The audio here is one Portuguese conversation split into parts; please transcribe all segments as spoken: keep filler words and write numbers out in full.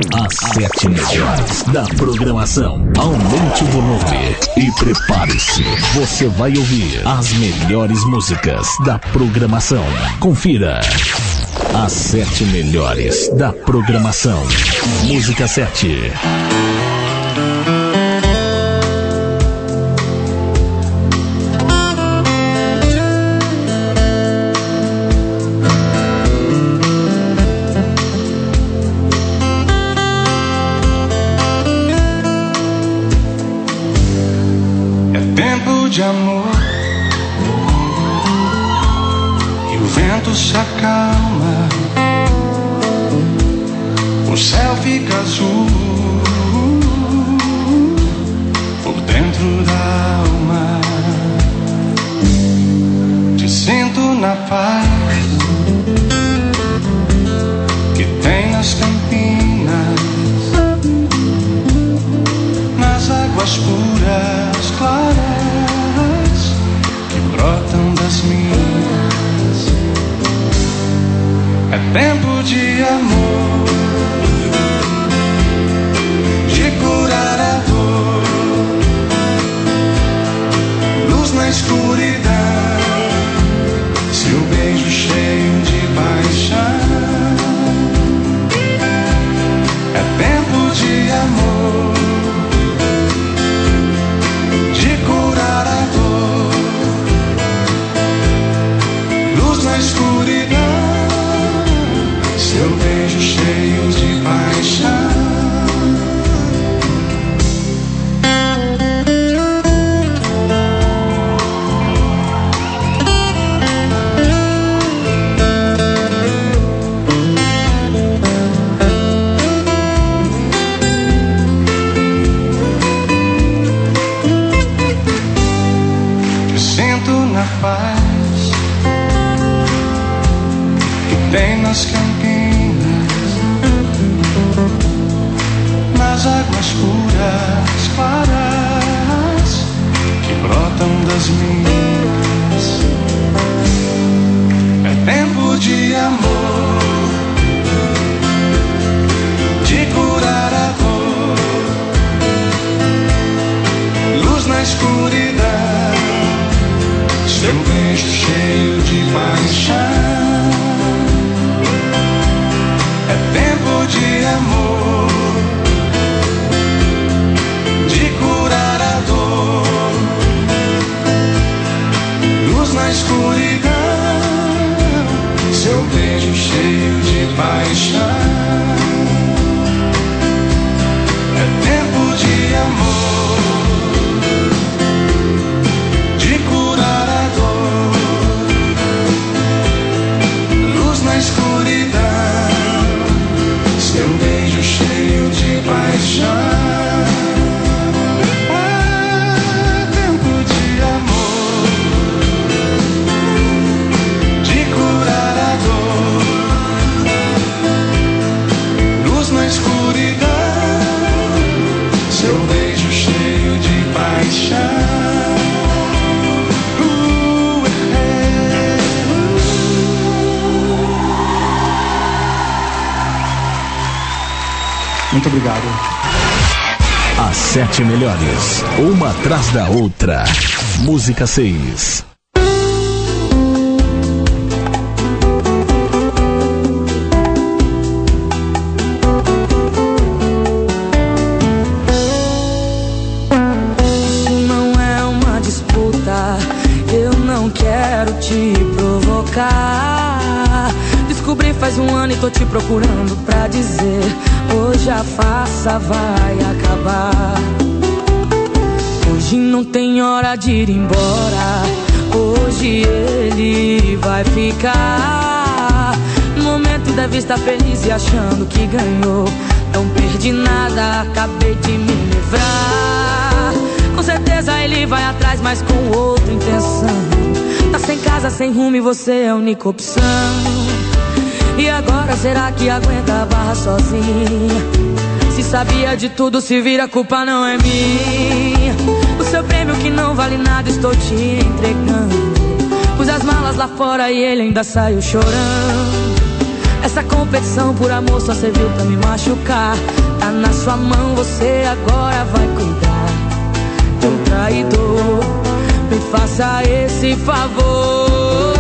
As sete melhores da programação. Aumente o volume e prepare-se. Você vai ouvir as melhores músicas da programação. Confira. As sete melhores da programação. Música sete. De amor, e o vento se acalma, o céu fica azul por dentro da alma. Te sinto na paz que tem nas campinas, nas águas puras, claras, brotam das minhas. É tempo de amor, de curar a dor, luz na escuridão, seu beijo cheio de paixão. É tempo de amor, de curar a dor, na escuridão, seu beijo cheio de paixão. Te sinto na paz tem nas campinas, nas águas puras, claras, que brotam das minhas. É tempo de amor, de curar a dor, luz na escuridão, seu beijo cheio de paixão. É tempo de amor, de curar a dor, luz na escuridão, seu beijo cheio de paixão. É tempo de amor, de curar a dor, luz na escuridão, seu beijo cheio de paixão. É tempo de amor, de curar a dor, luz na escuridão, seu beijo cheio de paixão. Muito obrigado. As sete melhores, uma atrás da outra. Música seis. Isso não é uma disputa, eu não quero te provocar. Descobri faz um ano e tô te procurando pra dizer: hoje a farsa vai acabar. Hoje não tem hora de ir embora, hoje ele vai ficar. No momento deve estar feliz e achando que ganhou. Não perdi nada, acabei de me livrar. Com certeza ele vai atrás, mas com outra intenção. Tá sem casa, sem rumo e você é a única opção. E agora será que aguenta a barra sozinha? Se sabia de tudo, se vira, a culpa não é minha. O seu prêmio que não vale nada estou te entregando. Pus as malas lá fora e ele ainda saiu chorando. Essa competição por amor só serviu pra me machucar. Tá na sua mão, você agora vai cuidar de um traidor. Me faça esse favor.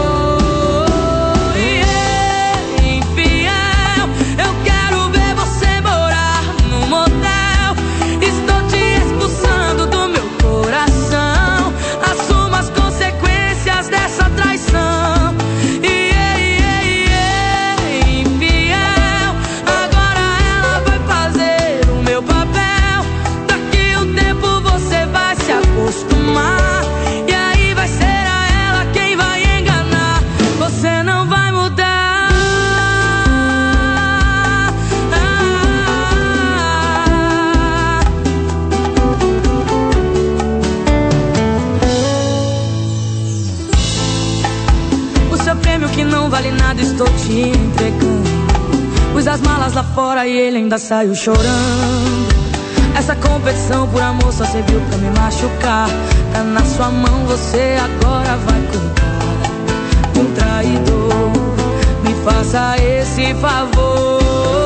Vale nada, estou te entregando. Pus as malas lá fora e ele ainda saiu chorando. Essa competição por amor só serviu pra me machucar. Tá na sua mão, você agora vai cuidar de um traidor. Me faça esse favor.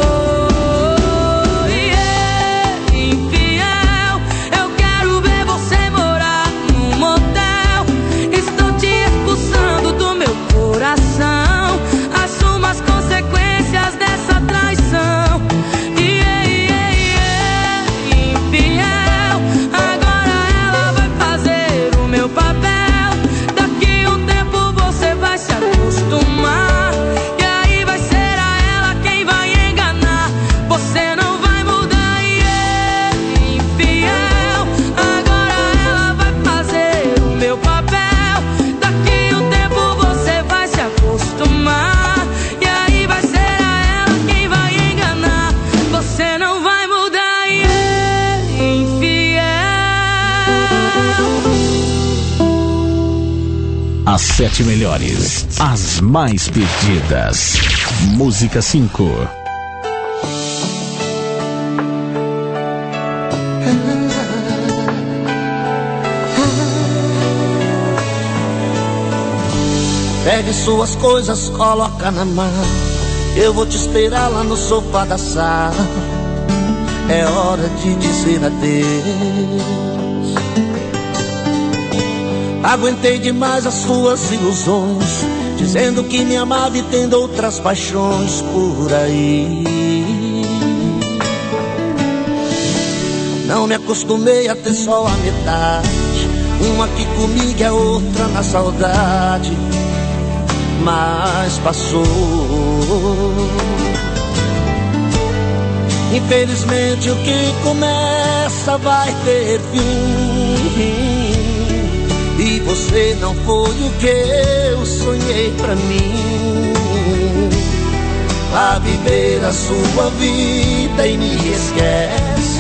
Assuma as consequências dessa traição. Yeah, yeah, yeah. Infiel, agora ela vai fazer o meu papel. Daqui um tempo você vai se acostumar. E aí vai ser a ela quem vai enganar. Você não vai mudar. Yeah. Infiel, agora ela vai fazer o meu papel. Daqui um tempo você vai se acostumar, e aí vai ser a ela quem vai enganar. Você não vai mudar, yeah, infiel. As sete melhores, as mais pedidas. Música cinco. Pegue suas coisas, coloca na mão. Eu vou te esperar lá no sofá da sala. É hora de dizer adeus. Aguentei demais as suas ilusões, dizendo que me amava e tendo outras paixões por aí. Não me acostumei a ter só a metade, uma aqui comigo e a outra na saudade. Mas passou. Infelizmente o que começa vai ter fim. E você não foi o que eu sonhei pra mim. Vá viver a sua vida e me esquece,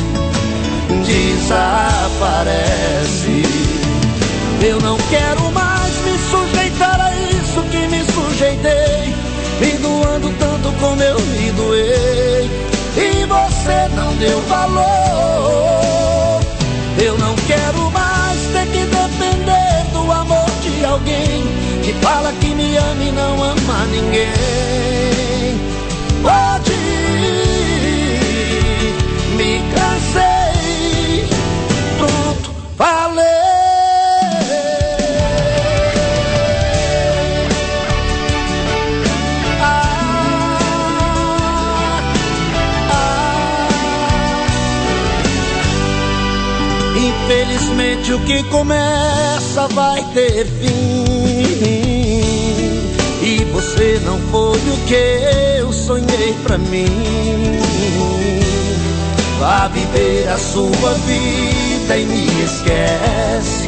desaparece. Eu não quero mais me sujeitar a isso que me sujeitei, me doando tanto como eu me doei, e você não deu valor. Eu não quero mais ter que depender do amor de alguém que fala que me ama e não ama ninguém. Pode ir, me cansei, pronto, falei. Infelizmente o que começa vai ter fim, e você não foi o que eu sonhei pra mim. Vá viver a sua vida e me esquece,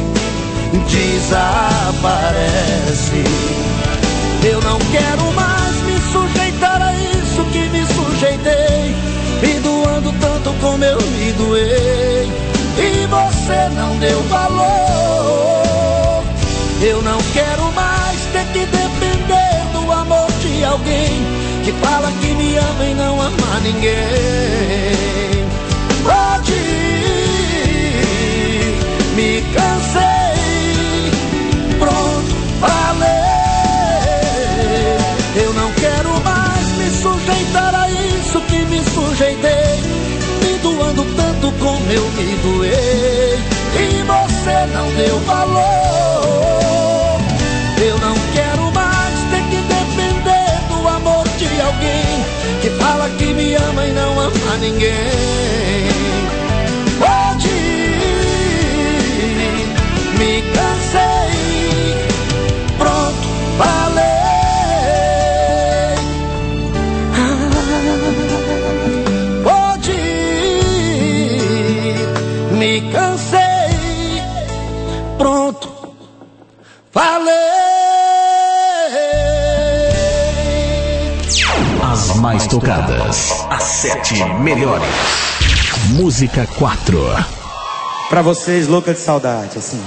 desaparece. Eu não quero mais me sujeitar a isso que me sujeitei, me doando tanto como eu me doei, e você não deu valor. Eu não quero mais ter que depender do amor de alguém que fala que me ama e não ama ninguém. Pode ir, me cansei, pronto, falei. Eu não quero mais me sujar como eu me doei e você não deu valor. Eu não quero mais ter que depender do amor de alguém que fala que me ama e não ama ninguém. Hoje me cansei, pronto, falei. Hoje me cansei, pronto, falei. As mais tocadas, as sete melhores. Música quatro. Pra vocês, louca de saudade, assim.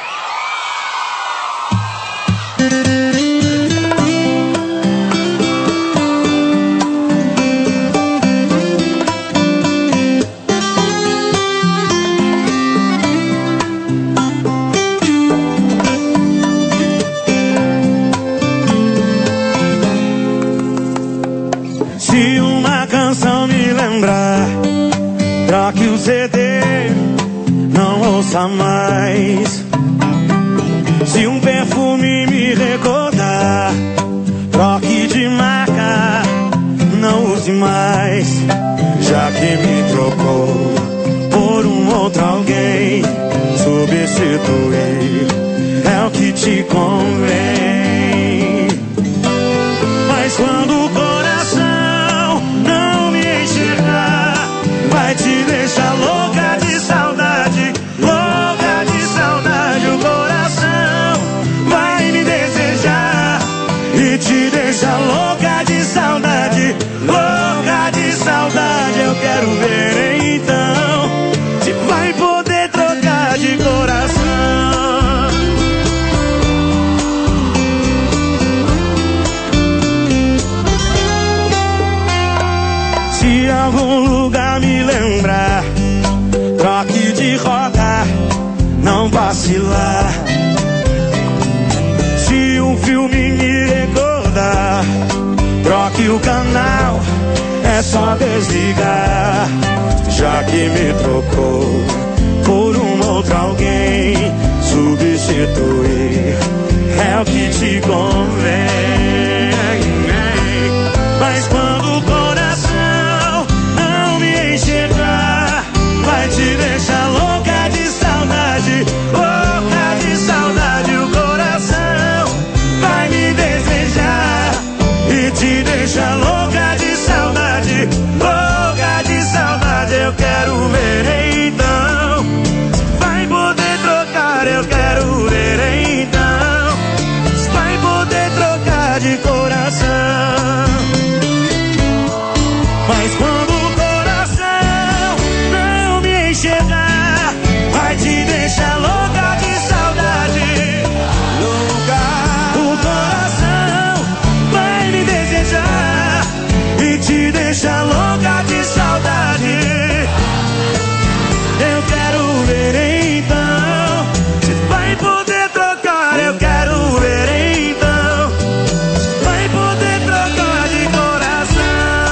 Se uma canção me lembrar, troque o C D, não ouça mais. Se um perfume me recordar, troque de marca, não use mais. Já que me trocou por um outro alguém, substituir é o que te convém. Mas quando o coração não me enxergar, vai te deixar louca de saudade, louca de saudade. O coração vai me desejar e te deixar louca de saudade, louca de saudade. Eu quero ver então se vai poder trocar de coração. Se algum lugar me lembrar, troque de rota, não vacilar. Se um filme me recordar, troque o canal, é só desligar. Já que me trocou por um outro alguém, substituir é o que te convém. Mas quando o coração não me enxergar, vai te deixar louca de saudade, louca de saudade. O coração vai me desejar e te deixar louca de saudade, louca de saudade. Eu quero ver então se vai poder trocar. Eu quero ver então se vai poder trocar de coração. Mas quando o coração não me enxergar, vai te deixar louca de saudade, louca. O coração vai me desejar e te deixar louca de saudade. Eu quero ver então se vai poder trocar. Eu quero ver então se vai poder trocar de coração.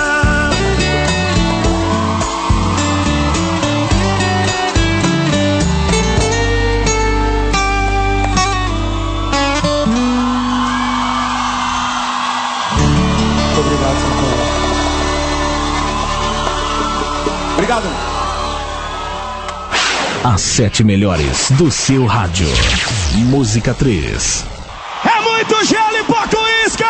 Obrigado, Santana. Obrigado. As sete melhores do seu rádio. Música três. É muito gelo e pouco isca!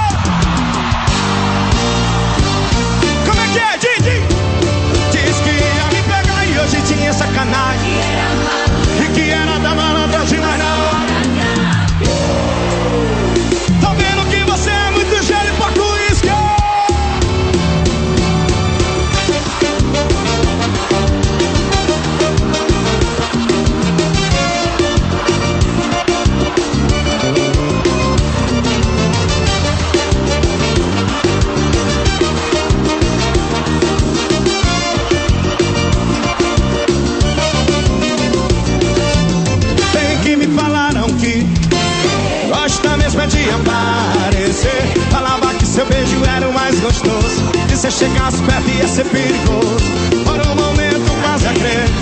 Como é que é, Didi? Diz que ia me pegar e hoje tinha sacanagem. E que era da malandragem, mas não. Tô vendo que você é muito gelo e pouco isca! De aparecer, falava que seu beijo era o mais gostoso, que se chegasse perto ia ser perigoso. Por um momento quase acreditei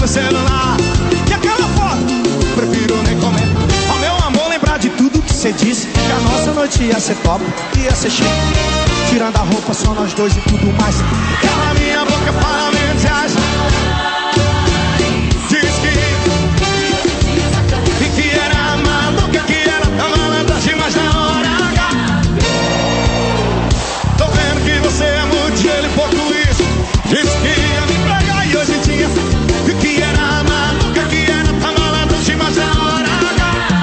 celular. E aquela foto, prefiro nem comentar. Ó meu amor, lembrar de tudo que cê disse, que a nossa noite ia ser top, ia ser chique. Tirando a roupa, só nós dois e tudo mais. Cala minha boca, fala mensagem. Diz que E que era maluca, que era tão malandragem, mas na hora H tô vendo que você é muito gelo e pouco isso. Disse que ia me pegar e hoje tinha. E que era maluca, que era tão malandragem, mas na hora H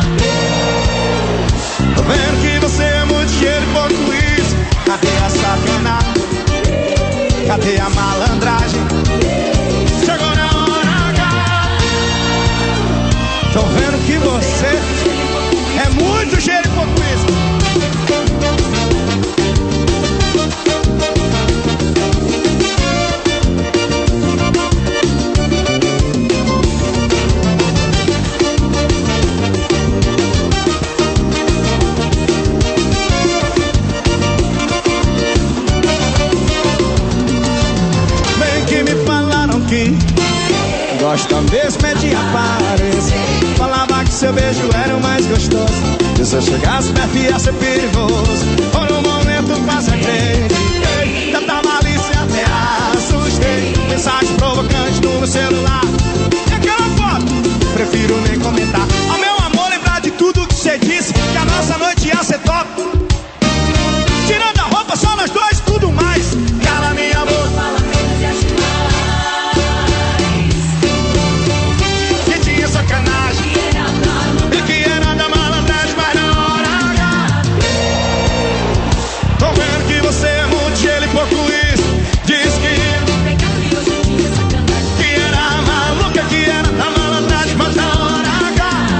tô vendo que você é muito gelo e pouco isso. Cadê a sacanagem? Cadê a malandragem? Chegou na hora H. Tô vendo que você é muito gelo e pouco isso. Gosta mesmo é de aparência. Falava que seu beijo era o mais gostoso. E se eu chegasse perto ia ser perigoso. Por um momento quase acreditei. Tanta malícia até assustei. Mensagem provocante no meu celular. E aquela foto, prefiro nem comentar. Ó meu amor, lembrar de tudo que você disse, que a nossa noite ia ser top. Tirando a roupa, só nós dois, tudo mais. Cala minha boca, fala menos e acho mais. Sacanagem. E que era da malandragem, mas na hora H tô vendo que você é muito gelo e pouco isso. Diz que Que era maluca, que era da malandragem, mas na hora H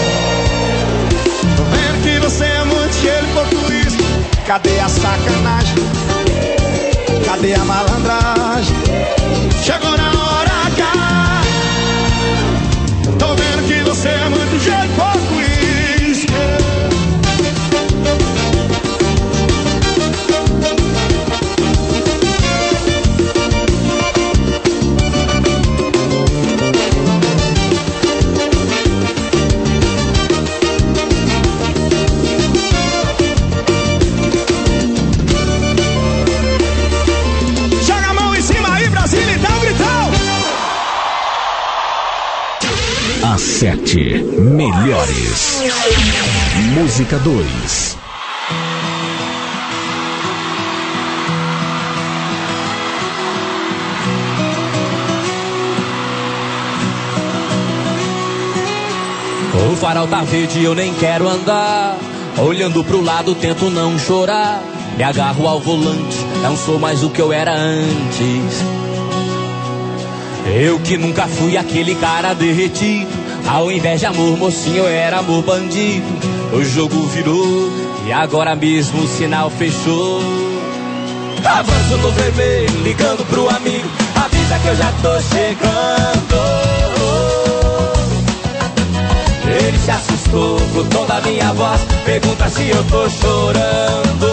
tô vendo que você é muito gelo e pouco isso. Cadê a sacanagem? Cadê a malandragem? Chegou na hora H. Tô vendo que você é muito jeito, pouco isso. Joga a mão em cima aí, Brasil, então, gritão. As sete melhores. Música dois. O farol tá verde e eu nem quero andar. Olhando pro lado tento não chorar. Me agarro ao volante, não sou mais o que eu era antes. Eu que nunca fui aquele cara derretido. Ao invés de amor mocinho eu era amor bandido. O jogo virou e agora mesmo o sinal fechou. Avanço no vermelho, ligando pro amigo. Avisa que eu já tô chegando. Ele se assustou com o tom da minha voz. Pergunta se eu tô chorando.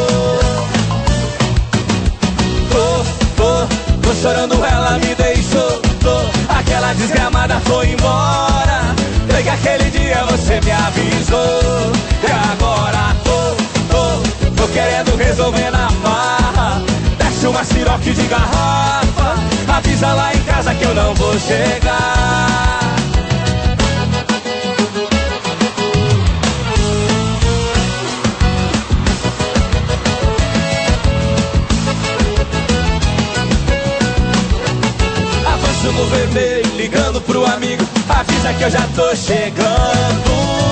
Tô, tô, tô chorando, ela me deixou. Tô, aquela desgramada foi embora. Desde aquele dia você me avisou. E agora tô, tô, tô querendo resolver na marra. Desce uma siroque de garrafa. Avisa lá em casa que eu não vou chegar. No vermelho, ligando pro amigo. Avisa que eu já tô chegando.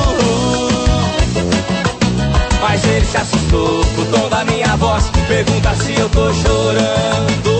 Mas ele se assustou com o tom da minha voz. Pergunta se eu tô chorando.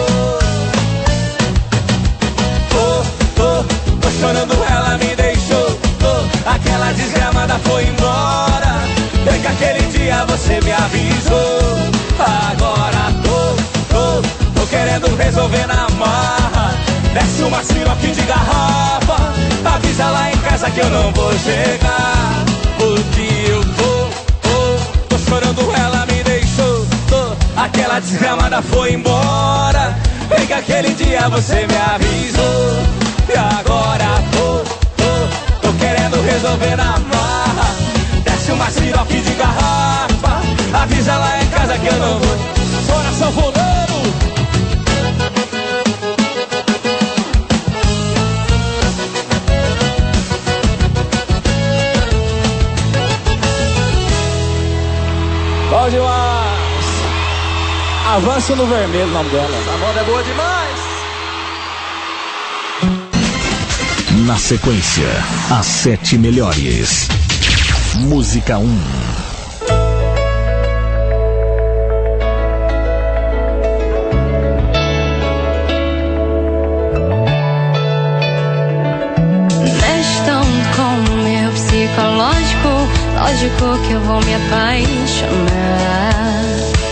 Tô, tô, tô chorando, ela me deixou. Tô, aquela desgramada foi embora. Desde aquele dia você me avisou. Agora tô, tô, tô querendo resolver na marra. Desce uma siroque de garrafa. Avisa lá em casa que eu não vou chegar. Porque eu tô, tô, tô chorando, ela me deixou. Tô, aquela desgramada foi embora. Bem que aquele dia você me avisou. E agora tô, tô, tô querendo resolver na marra. Desce uma siroque de garrafa, avisa lá em casa que eu não vou. Bora, sanfoneiro! Bom demais! Avanço no vermelho, o nome dela. Essa moda é boa demais! Na sequência, as sete melhores. Música um. Mexam com o meu psicológico, lógico que eu vou me apaixonar.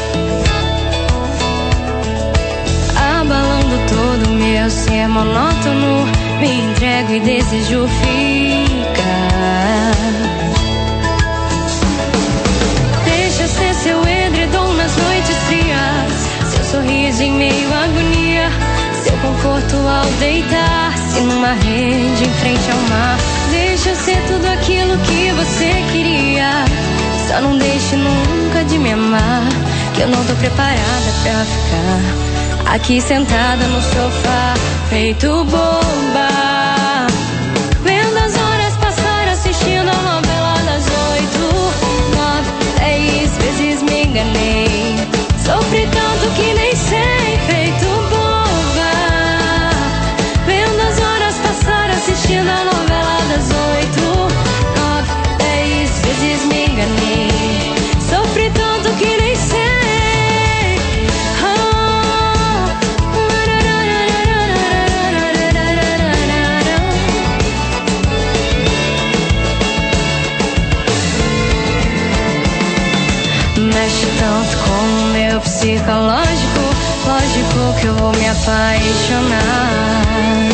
Abalando todo o meu ser monótono, me entrego e desejo ficar. Deixa ser seu edredom nas noites frias, seu sorriso em meio à agonia, seu conforto ao deitar-se numa rede em frente ao mar. Deixa ser tudo aquilo que você queria, só não deixe nunca de me amar, que eu não tô preparada pra ficar aqui sentada no sofá, feito boba, vendo as horas passar, assistindo a novela das oito, nove, dez vezes me enganei, sofri tanto que nem sei, feito boba, vendo as horas passar, assistindo a novela das oito, nove, dez vezes me enganei, sofri tanto que nem sei. Mexe tanto com o meu psicológico, lógico que eu vou me apaixonar.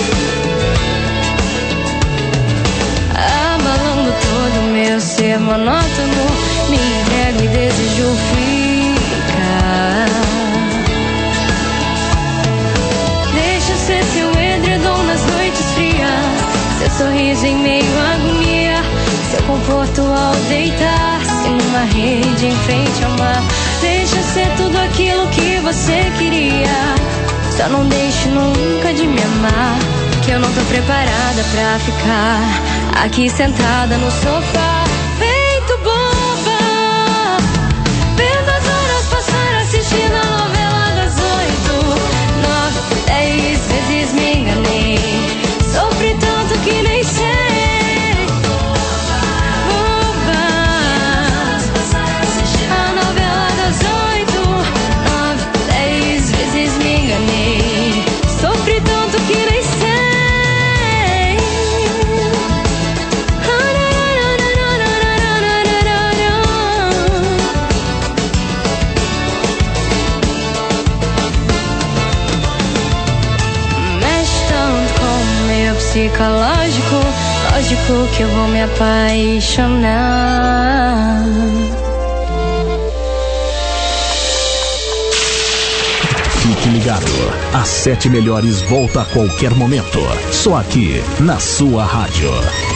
Abalando todo o meu ser monótono, me entrego e desejo ficar. Deixa ser seu edredom nas noites frias, seu sorriso em meio à agonia, seu conforto ao deitar-se numa rede em frente ao mar. Deixa ser tudo aquilo que você queria, só não deixe nunca de me amar, que eu não tô preparada pra ficar aqui sentada no sofá, feito boba, vendo as horas passar, assistindo a novela das oito, nove, dez vezes me enganei, sofri tanto que nem sei. Sofri tanto que nem sei. Mexe tanto com o meu psicológico, lógico que eu vou me apaixonar. Fique ligado, as sete melhores volta a qualquer momento, só aqui na sua rádio.